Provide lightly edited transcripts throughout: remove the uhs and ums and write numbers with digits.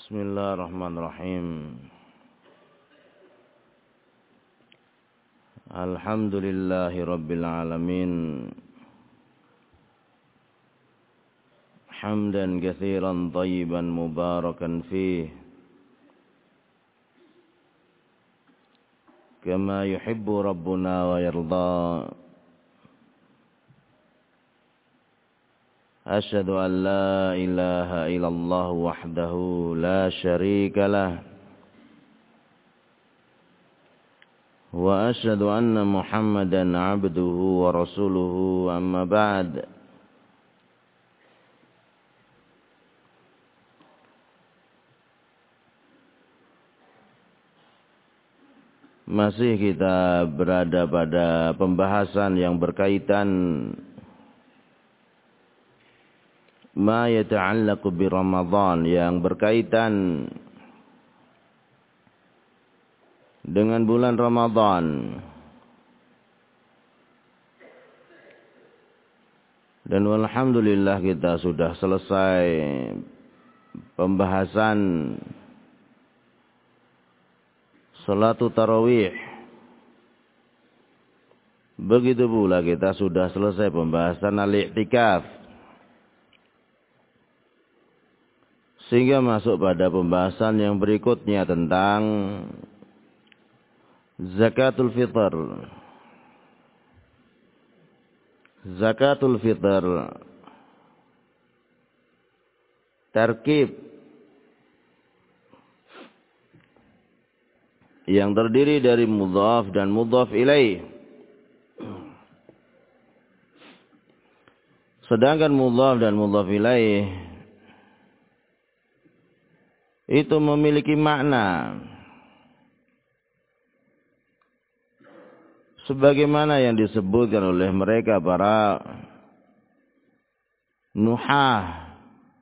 Bismillahirrahmanirrahim. Alhamdulillahi rabbil alamin. Hamdan katsiran thayyiban mubarakan fih. Kama yuhibbu rabbuna wa yarda. Asyhadu an la ilaha illallah wahdahu la syarika lah. Wa asyhadu anna Muhammadan abduhu wa rasuluhu amma ba'd. Masih kita berada pada pembahasan yang berkaitan ma yata'allaqu bi Ramadan, yang berkaitan dengan bulan Ramadan. Dan alhamdulillah kita sudah selesai pembahasan salatul tarawih. Begitu pula kita sudah selesai pembahasan al-i'tikaf. Sehingga masuk pada pembahasan yang berikutnya tentang zakatul fitr. Zakatul fitr tarkib yang terdiri dari mudhaf dan mudhaf ilaih. Sedangkan mudhaf dan mudhaf ilaih itu memiliki makna sebagaimana yang disebutkan oleh mereka para nuhah.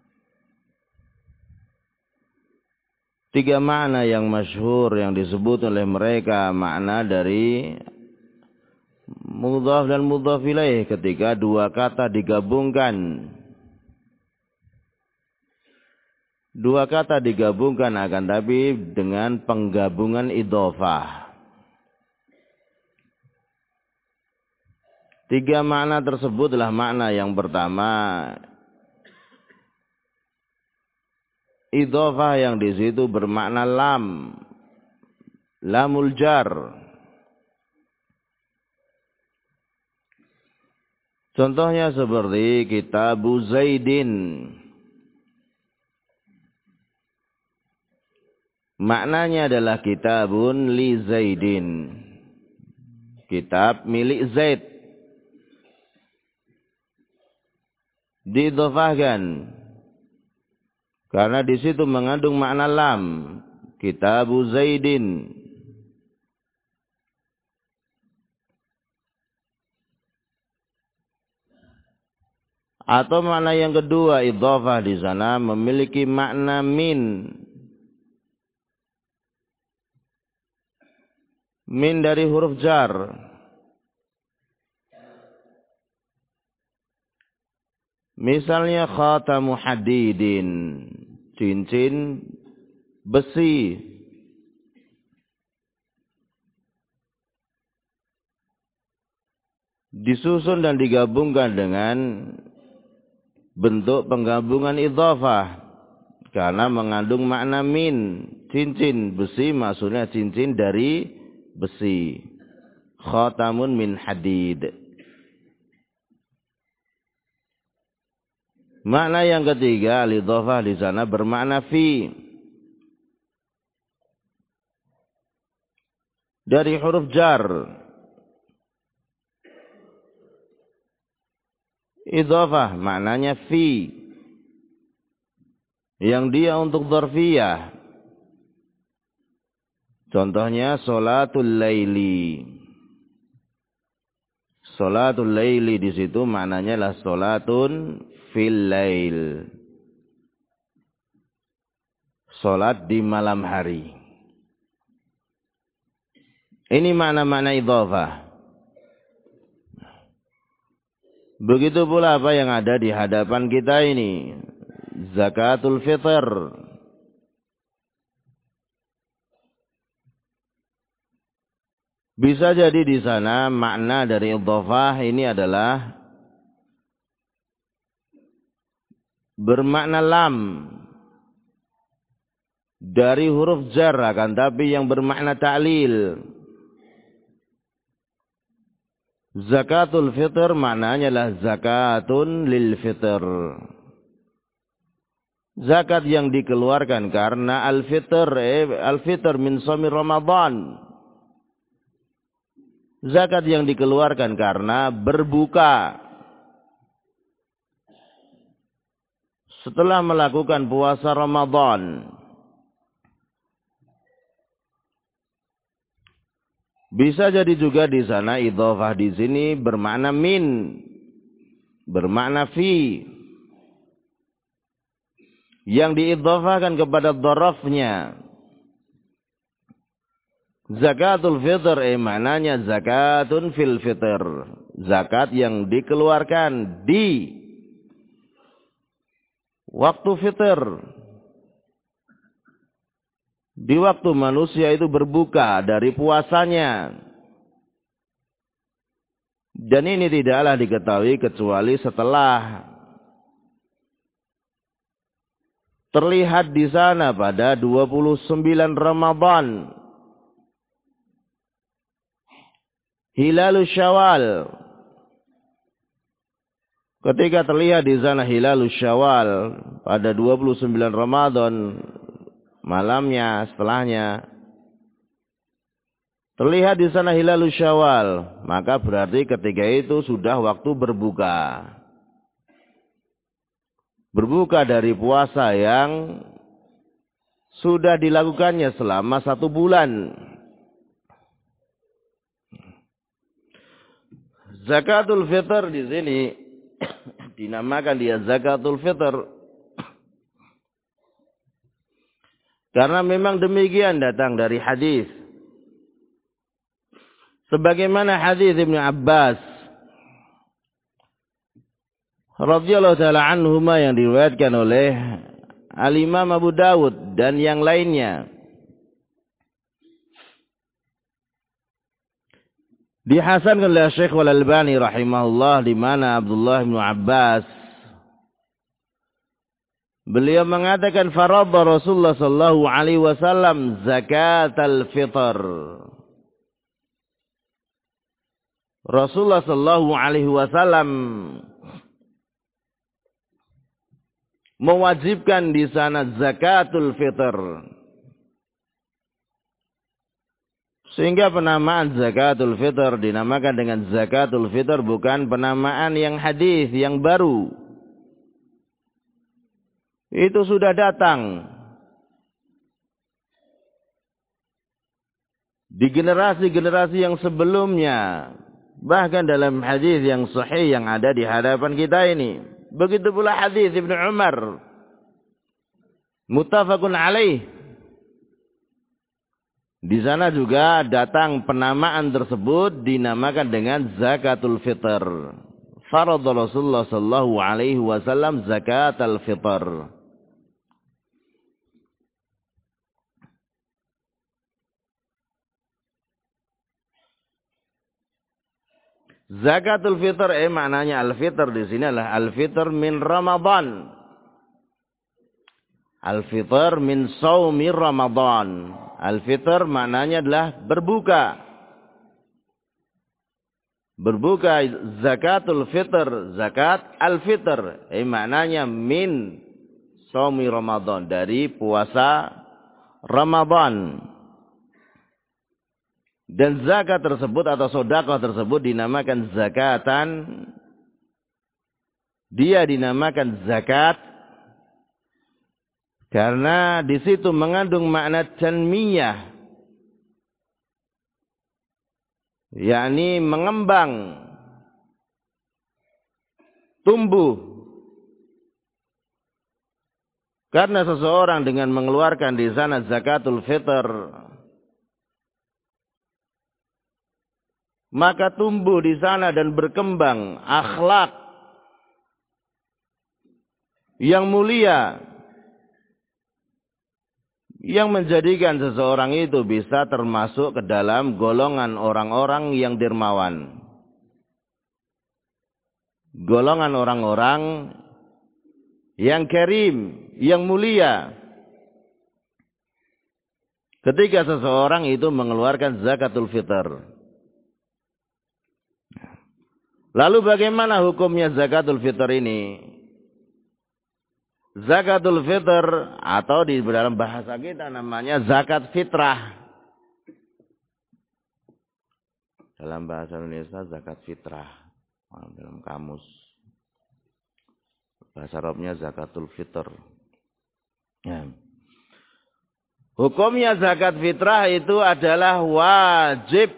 Tiga makna yang masyhur yang disebut oleh mereka makna dari mudhaf dan mudhaf ilaih ketika dua kata digabungkan. Dua kata digabungkan akan tapi dengan penggabungan idhofah. Tiga makna tersebut adalah makna yang pertama, idhofah yang di situ bermakna lam, lamul jar. Contohnya seperti kitabu Zaidin. Maknanya adalah kitabun li Zaidin. Kitab milik Zaid. Diidhofahkan karena di situ mengandung makna lam. Kitabu Zaidin. Atau makna yang kedua, idhofah di sana memiliki makna min. Min dari huruf jar. Misalnya khatamu hadidin, cincin besi. Disusun dan digabungkan dengan bentuk penggabungan idhofah karena mengandung makna min. Cincin besi maksudnya cincin dari besi. Khatamun min hadid. Makna yang ketiga, al-idhofah di sana bermakna fi. Dari huruf jar. Idhofah maknanya fi. Yang dia untuk dzarfiyah. Contohnya sholatul laili. Sholatul laili di situ maknanya adalah sholatun fil lail. Sholat di malam hari. Ini makna-makna idhofah. Begitu pula apa yang ada di hadapan kita ini. Zakatul fitr. Bisa jadi di sana makna dari idhofah ini adalah bermakna lam dari huruf jar, akan tapi yang bermakna ta'lil. Zakatul fitr maknanya adalah zakatun lil fitr. Zakat yang dikeluarkan karena al-fitr min shaumi Ramadan. Zakat yang dikeluarkan karena berbuka setelah melakukan puasa Ramadan. Bisa jadi juga di sana idhofah di sini bermakna min, bermakna fi, yang diidhofahkan kepada dzarafnya. Zakatul fitr maknanya zakatun fil fitr, zakat yang dikeluarkan di waktu fitr, di waktu manusia itu berbuka dari puasanya. Dan ini tidaklah diketahui kecuali setelah terlihat di sana pada 29 Ramadan, Hilalus Syawal. Ketika terlihat di sana Hilalus Syawal pada 29 Ramadan, malamnya setelahnya terlihat di sana Hilalus Syawal, maka berarti ketika itu sudah waktu berbuka. Berbuka dari puasa yang sudah dilakukannya selama 1 bulan. Zakatul fitr di sini dinamakan dia zakatul fitr karena memang demikian datang dari hadis. Sebagaimana hadis Ibnu Abbas radhiyallahu taala anhuma yang diriwayatkan oleh Al-Imam Abu Dawud dan yang lainnya. Dihasankan oleh Syekh Al-Albani rahimahullah, di mana Abdullah bin Abbas beliau mengatakan faradha Rasulullah sallallahu alaihi wasallam zakatal fitr. Rasulullah sallallahu alaihi wasallam mewajibkan di sana zakatul fitr. Sehingga penamaan zakatul fitr dinamakan dengan zakatul fitr, bukan penamaan yang hadis yang baru. Itu sudah datang di generasi-generasi yang sebelumnya, bahkan dalam hadis yang sahih yang ada di hadapan kita ini. Begitu pula hadis Ibnu Umar, muttafaqun alaih. Di sana juga datang penamaan tersebut dinamakan dengan zakatul fitr. Faradha Rasulullah sallallahu alaihi wasallam zakatul fitr. Zakatul fitr maknanya al-fitr di sini adalah al-fitr min Ramadan. Al-fitr min shaumi Ramadan. Al-fitr maknanya adalah berbuka. Berbuka zakatul fitr, zakat al-fitr. Maknanya min shaumi Ramadan, dari puasa Ramadan. Dan zakat tersebut atau sedekah tersebut dinamakan zakatan. Dia dinamakan zakat karena di situ mengandung makna tanmiyah, yakni mengembang, tumbuh. Karena seseorang dengan mengeluarkan di sana zakatul fitr, maka tumbuh di sana dan berkembang akhlak yang mulia yang menjadikan seseorang itu bisa termasuk ke dalam golongan orang-orang yang dermawan. Golongan orang-orang yang karim, yang mulia. Ketika seseorang itu mengeluarkan zakatul fitr. Lalu bagaimana hukumnya zakatul fitr ini? Zakatul fitr atau di dalam bahasa kita namanya zakat fitrah. Dalam bahasa Indonesia zakat fitrah. Dalam kamus. Bahasa Arabnya zakatul fitr. Ya. Hukumnya zakat fitrah itu adalah wajib.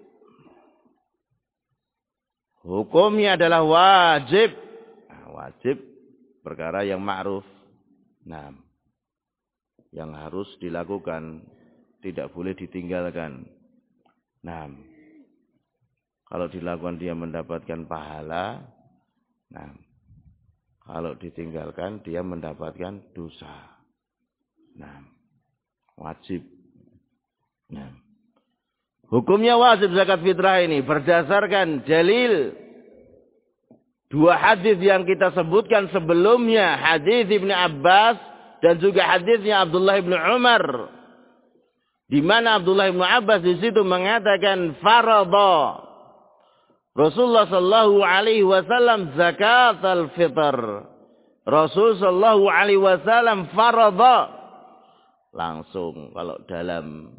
Hukumnya adalah wajib. Wajib perkara yang ma'ruf. Nah, yang harus dilakukan, tidak boleh ditinggalkan. Nah, kalau dilakukan dia mendapatkan pahala. Nah, kalau ditinggalkan dia mendapatkan dosa. Nah, wajib. Nah, hukumnya wajib zakat fitrah ini berdasarkan dalil dua hadis yang kita sebutkan sebelumnya, hadis Ibnu Abbas dan juga hadisnya Abdullah bin Umar. Di mana Abdullah bin Abbas di situ mengatakan faradha Rasulullah sallallahu alaihi wasallam zakat al-fitr. Rasul sallallahu alaihi wasallam faradha. Langsung kalau dalam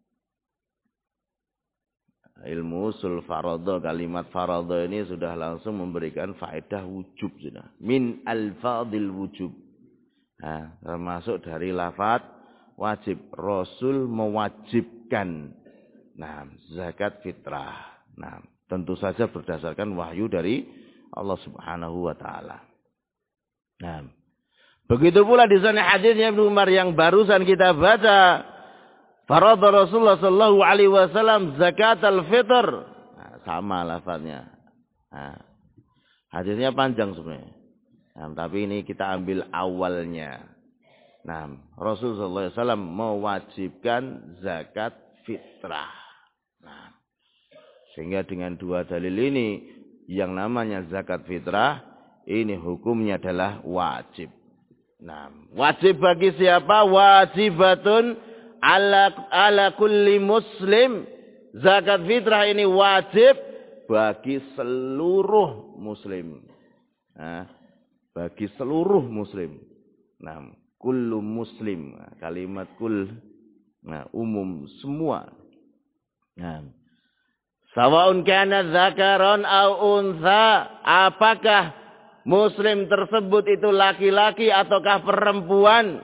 ilmu usul faradha, kalimat faradha ini sudah langsung memberikan faedah wujub sudah. Min al-fadil wujub. Nah, termasuk dari lafaz wajib. Rasul mewajibkan zakat fitrah. Nah, tentu saja berdasarkan wahyu dari Allah Subhanahu wa taala. Nah, begitu pula di sana hadisnya Ibnu Umar yang barusan kita baca. Faradha Rasulullah sallallahu alaihi wasallam zakat al-fitr. Nah, sama lafaznya. Nah, hadisnya panjang sebenarnya. Nah, tapi ini kita ambil awalnya. Nah, Rasulullah sallallahu alaihi wasallam mewajibkan zakat fitrah. Nah, sehingga dengan dua dalil ini yang namanya zakat fitrah ini hukumnya adalah wajib. Nah, wajib bagi siapa? Wajibatun ala kulli muslim. Zakat fitrah ini wajib bagi seluruh muslim. Nah, bagi seluruh muslim. Nah, kullu muslim. Kalimat kul. Nah, umum semua. Nah, sawaun kana dzakaron au untha. Apakah muslim tersebut itu laki-laki ataukah perempuan?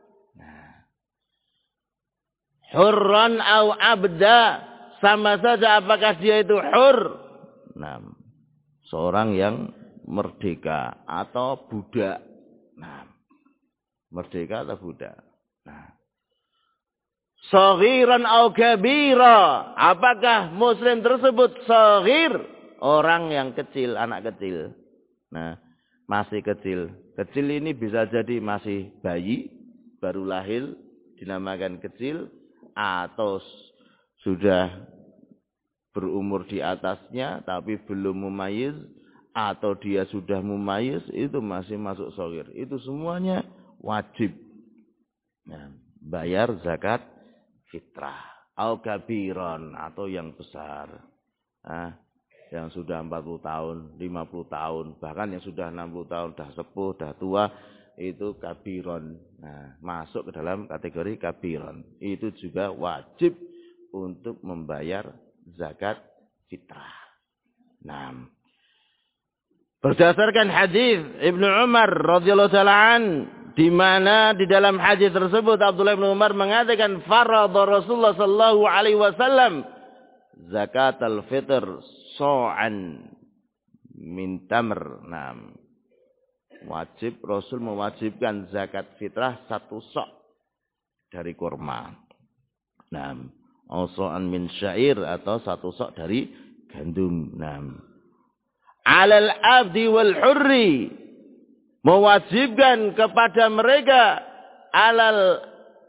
Hurran au abda, sama saja apakah dia itu hur. Nah, seorang yang merdeka atau budak. Nah, merdeka atau budak. Nah, saghiran au kabira, apakah muslim tersebut saghir, orang yang kecil, anak kecil. Nah, masih kecil. Kecil ini bisa jadi masih bayi, baru lahir, dinamakan kecil. Atau sudah berumur di atasnya tapi belum mumayyiz, atau dia sudah mumayyiz, itu masih masuk shaghir. Itu semuanya wajib. Nah, bayar zakat fitrah. Au kabiron, atau yang besar. Nah, yang sudah 40 tahun, 50 tahun, bahkan yang sudah 60 tahun, dah sepuh, dah tua, itu kabiron. Nah, masuk ke dalam kategori kabiron. Itu juga wajib untuk membayar zakat fitrah. Nah, berdasarkan hadis Ibnu Umar radhiyallahu taala an, di mana di dalam hadis tersebut Abdullah bin Umar mengatakan faradha Rasulullah sallallahu alaihi wasallam zakat al-fitr so'an min tamr. Nah, wajib, Rasul mewajibkan zakat fitrah 1 sok dari kurma. Nah, so'an min syair, atau 1 sok dari gandum. Nah, alal abdi wal hurri, mewajibkan kepada mereka, alal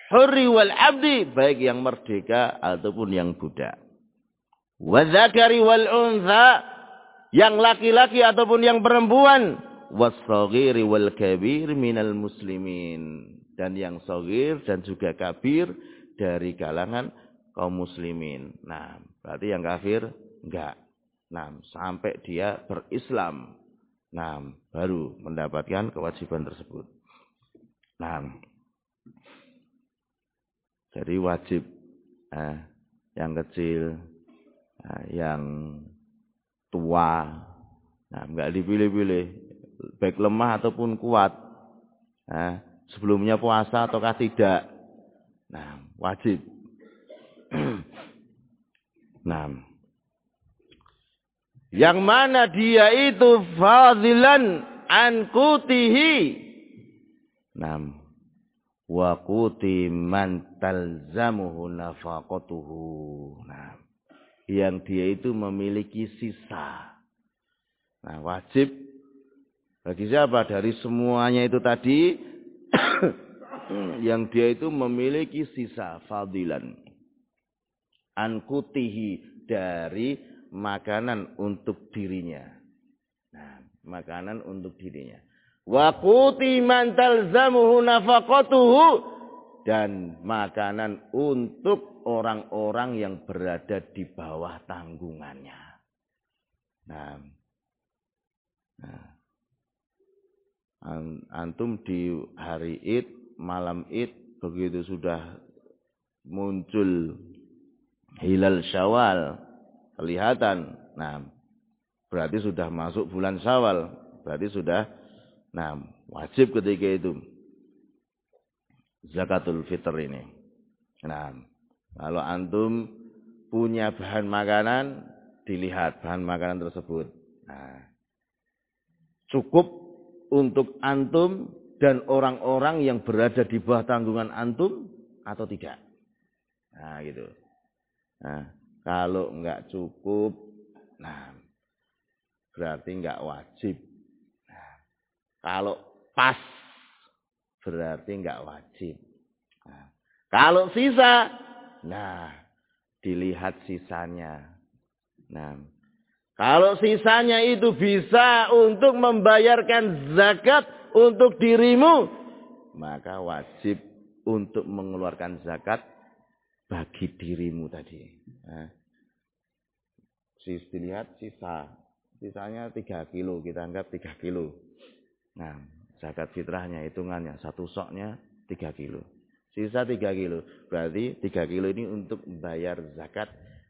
hurri wal abdi, baik yang merdeka ataupun yang budak. Wa dzakari wal untha, yang laki-laki ataupun yang perempuan. Was-shaghiri wal kabir minal muslimin, dan yang shaghir dan juga kabir dari kalangan kaum muslimin. Nah, berarti yang kafir enggak. Nah, sampai dia berislam. Nah, baru mendapatkan kewajiban tersebut. Nah, jadi wajib yang kecil, yang tua, nah, enggak dipilih-pilih, baik lemah ataupun kuat. Sebelumnya puasa ataukah tidak. Nah, wajib. Nah, yang mana dia itu fadilan an qutihi. Nah, wa quti man talzamuhu nafaqatuhu. Nah, yang dia itu memiliki sisa. Nah, wajib bagi siapa dari semuanya itu tadi yang dia itu memiliki sisa fadilan an qutihi, dari makanan untuk dirinya. Nah, makanan untuk dirinya. Wa quti man talzamuhu nafaqatuhu, dan makanan untuk orang-orang yang berada di bawah tanggungannya. Nah, antum di hari Id, malam Id, begitu sudah muncul hilal Syawal, kelihatan, nah, berarti sudah masuk bulan Syawal, berarti sudah, nah, wajib ketika itu zakatul fitr ini. Nah, kalau antum punya bahan makanan, dilihat bahan makanan tersebut. Nah, cukup untuk antum dan orang-orang yang berada di bawah tanggungan antum atau tidak. Nah, gitu. Nah, kalau enggak cukup, nah, berarti enggak wajib. Nah, kalau pas, berarti enggak wajib. Nah, kalau sisa, nah, dilihat sisanya. Nah, kalau sisanya itu bisa untuk membayarkan zakat untuk dirimu, maka wajib untuk mengeluarkan zakat bagi dirimu tadi. Nah, dilihat sisanya 3 kilo, kita anggap 3 kilo. Nah, zakat fitrahnya hitungannya, satu soknya 3 kilo. Sisa 3 kilo, berarti 3 kilo ini untuk membayar zakat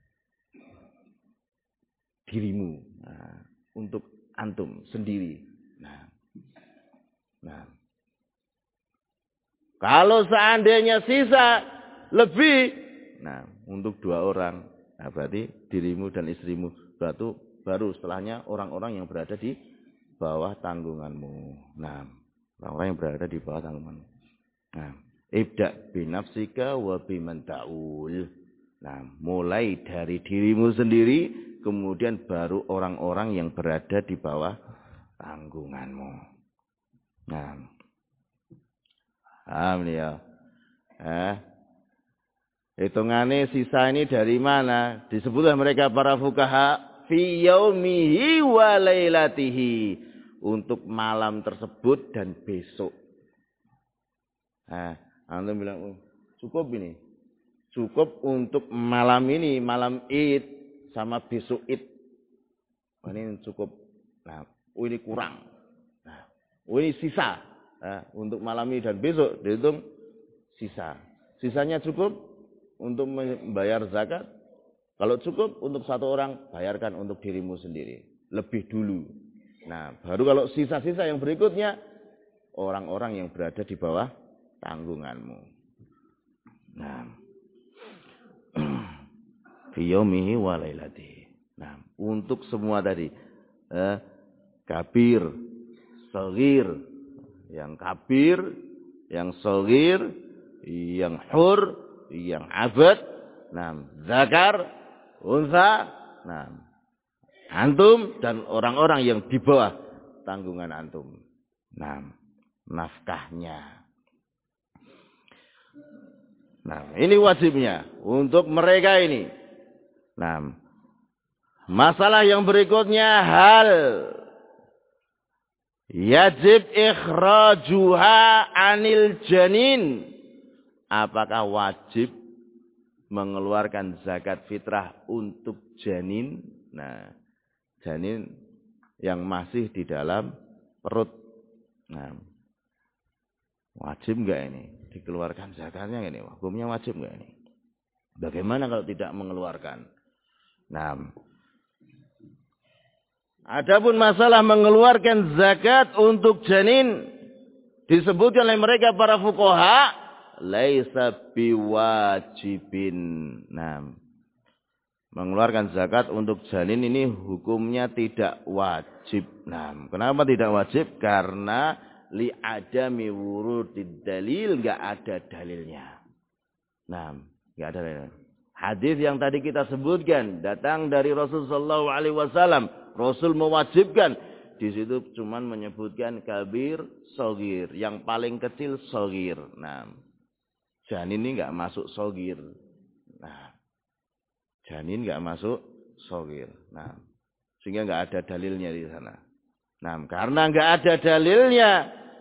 dirimu, nah, untuk antum sendiri. Nah, kalau seandainya sisa lebih, nah, untuk 2 orang, nah, berarti dirimu dan istrimu, baru setelahnya orang-orang yang berada di bawah tanggunganmu. Nah, orang-orang yang berada di bawah tanggunganmu. Nah, ibda binafsika wa biman ta'ul. Nah, mulai dari dirimu sendiri, kemudian baru orang-orang yang berada di bawah tanggunganmu. Nah, alhamdulillah. Hitungannya sisa ini dari mana? Disebutlah mereka para fuqaha fi yaumihi wa lailatihi, untuk malam tersebut dan besok. Nah, antum bilang, oh, cukup ini. Cukup untuk malam ini, malam Id sama besok Id. Oh, ini cukup. Nah, oh, ini kurang. Nah, oh, ini sisa. Nah, untuk malam ini dan besok dihitung sisa. Sisanya cukup untuk membayar zakat. Kalau cukup untuk 1 orang, bayarkan untuk dirimu sendiri. Lebih dulu. Nah, baru kalau sisa-sisa yang berikutnya, orang-orang yang berada di bawah tanggunganmu. Nah, fiyaumihi wa lailatihi. Nah, untuk semua tadi, kabir, shaghir, yang kabir, yang shaghir, yang hur, yang abad, nah, zakar, unsa, nah, antum dan orang-orang yang di bawah tanggungan antum. Nah, nafkahnya. Nah, ini wajibnya untuk mereka ini. Nah, masalah yang berikutnya hal yajib ikhrajuha anil janin. Apakah wajib mengeluarkan zakat fitrah untuk janin? Nah, janin yang masih di dalam perut. Nah, wajib enggak ini dikeluarkan zakatnya ini? Hukumnya wajib enggak ini? Bagaimana kalau tidak mengeluarkan? Nah, adapun masalah mengeluarkan zakat untuk janin disebutkan oleh mereka para fuqaha laisa biwajibin. Nah, mengeluarkan zakat untuk janin ini hukumnya tidak wajib. Nah, kenapa tidak wajib? Karena li adami wurudid dalil, enggak ada dalilnya. Nah, enggak ada dalilnya. Hadis yang tadi kita sebutkan datang dari Rasul sallallahu alaihi wasallam. Rasul mewajibkan. Di situ cuman menyebutkan kabir, shogir, yang paling kecil shogir. Nah, janin ini enggak masuk shogir. Nah, janin enggak masuk shogir. Nah, sehingga enggak ada dalilnya di sana. Nah, karena enggak ada dalilnya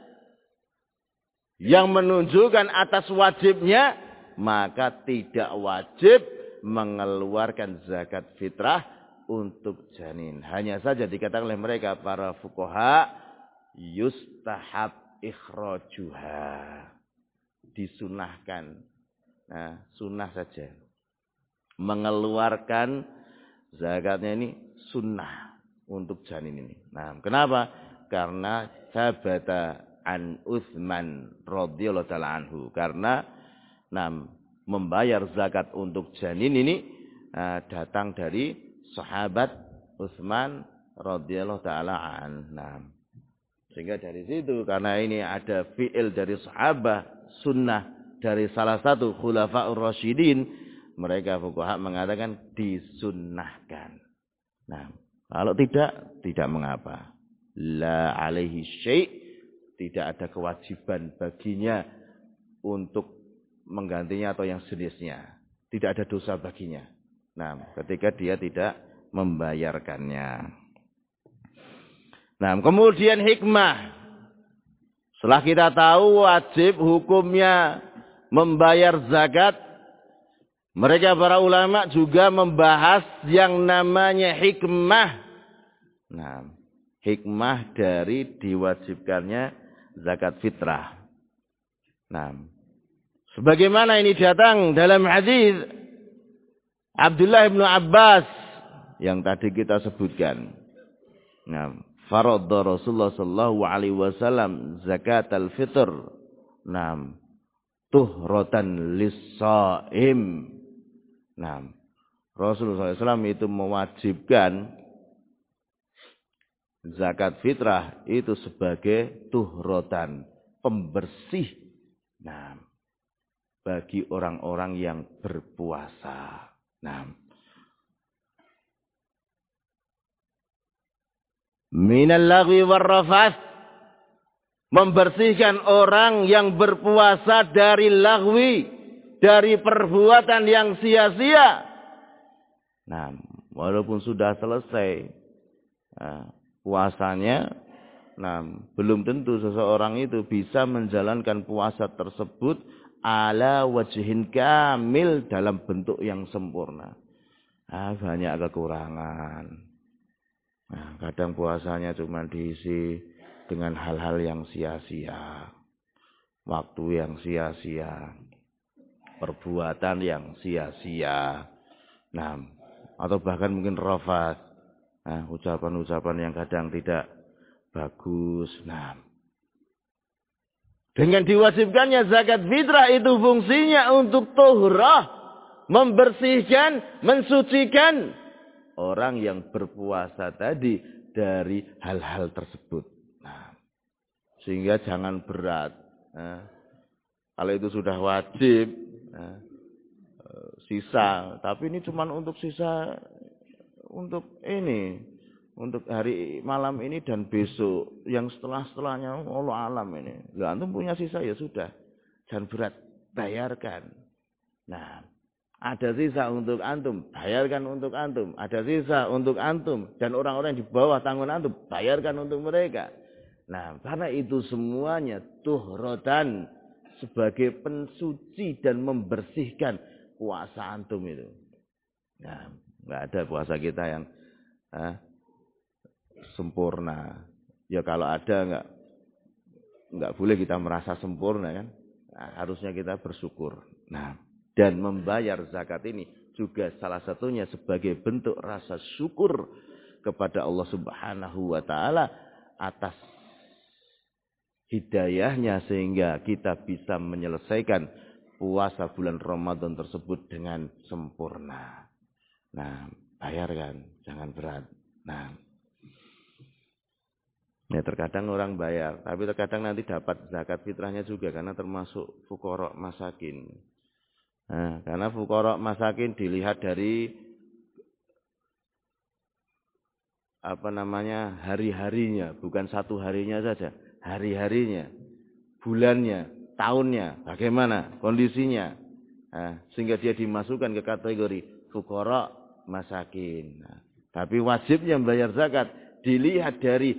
yang menunjukkan atas wajibnya, maka tidak wajib mengeluarkan zakat fitrah untuk janin. Hanya saja dikatakan oleh mereka para fuqaha yustahab ikhrajuha. Disunahkan. Nah, sunnah saja. Mengeluarkan zakatnya ini sunnah untuk janin ini. Nah, kenapa? Karena sabata an Utsman radhiyallahu taala anhu. Karena membayar zakat untuk janin ini datang dari sahabat Utsman radhiyallahu taala an. Nah, sehingga dari situ karena ini ada fi'il dari sahabat, sunnah dari salah satu khulafaur rasyidin, mereka fuqaha mengatakan disunnahkan. Nah, kalau tidak mengapa. La alaihi syai', tidak ada kewajiban baginya untuk menggantinya atau yang sejenisnya. Tidak ada dosa baginya. Nah, ketika dia tidak membayarkannya. Nah, kemudian hikmah. Setelah kita tahu wajib hukumnya membayar zakat, mereka para ulama juga membahas yang namanya hikmah. Nah, hikmah dari diwajibkannya zakat fitrah. Nah, sebagaimana ini datang dalam hadis Abdullah bin Abbas yang tadi kita sebutkan. Nah, faradha Rasulullah sallallahu alaihi wasallam zakatal fitr. Nah, tuhratan lis-shaim. Nah, Rasulullah SAW itu mewajibkan zakat fitrah itu sebagai tuhratan, pembersih. Nah, bagi orang-orang yang berpuasa. Nah, minal lagwi warrafath, membersihkan orang yang berpuasa dari lagwi, dari perbuatan yang sia-sia. Nah, walaupun sudah selesai puasanya, nah, belum tentu seseorang itu bisa menjalankan puasa tersebut ala wajhin kamil, dalam bentuk yang sempurna. Banyak kekurangan. Nah, kadang puasanya cuma diisi dengan hal-hal yang sia-sia, waktu yang sia-sia, perbuatan yang sia-sia. Nah, atau bahkan mungkin rafath, ucapan-ucapan yang kadang tidak bagus. Nah, dengan diwajibkannya zakat fitrah itu fungsinya untuk tuhrah, membersihkan, mensucikan orang yang berpuasa tadi dari hal-hal tersebut. Nah, sehingga jangan berat. Kalau itu sudah wajib, sisa. Tapi ini cuma untuk sisa, untuk ini, untuk hari malam ini dan besok. Yang setelahnya Allah alam ini. Lah, antum punya sisa ya sudah. Jangan berat, bayarkan. Nah, ada sisa untuk antum, bayarkan untuk antum. Ada sisa untuk antum dan orang-orang di bawah tanggungan antum, bayarkan untuk mereka. Nah, karena itu semuanya tuhrotan sebagai pensuci dan membersihkan puasa antum itu. Nah, nggak ada puasa kita yang sempurna. Ya kalau ada nggak boleh kita merasa sempurna kan. Nah, harusnya kita bersyukur. Nah, dan membayar zakat ini juga salah satunya sebagai bentuk rasa syukur kepada Allah Subhanahu wa taala atas hidayahnya sehingga kita bisa menyelesaikan puasa bulan Ramadan tersebut dengan sempurna. Nah, bayarkan, jangan berat. Nah, ya terkadang orang bayar, tapi terkadang nanti dapat zakat fitrahnya juga karena termasuk fuqara masakin. Nah, karena fuqara masakin dilihat dari hari-harinya, bukan satu harinya saja, hari-harinya, bulannya, tahunnya, bagaimana kondisinya, sehingga dia dimasukkan ke kategori fuqara masakin. Nah, tapi wajibnya membayar zakat dilihat dari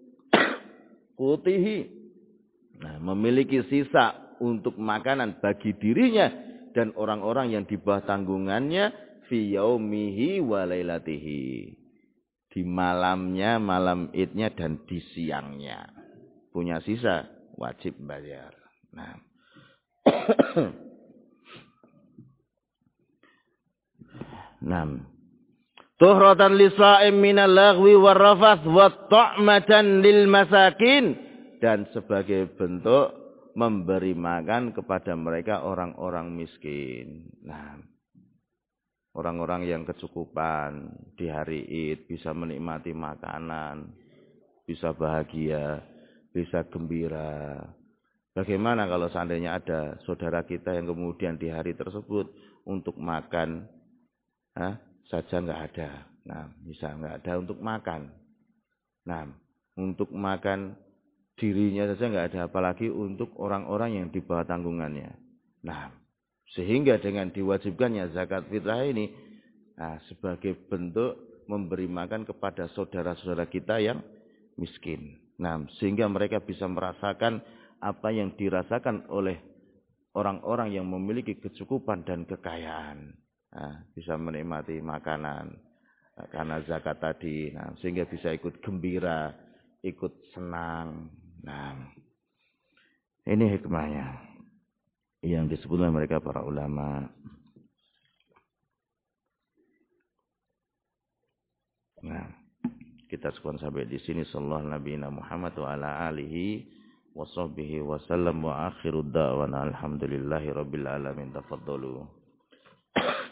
qutihi, memiliki sisa untuk makanan bagi dirinya dan orang-orang yang di bawah tanggungannya fi yaumihi wa lailatihi. Di malamnya, malam idnya dan di siangnya. Punya sisa, wajib bayar. Nah. Tuhratan lisa'im minal lagwi warrafath wa ta'matan lil masakin. Dan sebagai bentuk memberi makan kepada mereka orang-orang miskin. Nah, orang-orang yang kecukupan di hari Id bisa menikmati makanan, bisa bahagia, bisa gembira. Bagaimana kalau seandainya ada saudara kita yang kemudian di hari tersebut untuk makan saja nggak ada. Nah, bisa nggak ada untuk makan. Nah, untuk makan dirinya saja nggak ada, apalagi untuk orang-orang yang di bawah tanggungannya. Nah, sehingga dengan diwajibkannya zakat fitrah ini sebagai bentuk memberi makan kepada saudara-saudara kita yang miskin. Nah, sehingga mereka bisa merasakan apa yang dirasakan oleh orang-orang yang memiliki kecukupan dan kekayaan. Bisa menikmati makanan karena zakat tadi. Nah, sehingga bisa ikut gembira, ikut senang. Nah, ini hikmahnya yang disebut oleh mereka para ulama. Nah, kita sekian sampai di sini. Sallallahu Nabi Muhammad wa ala alihi wa sahbihi wa sallam wa akhiru da'wana alhamdulillahi rabbil alamin. Tafadhalu.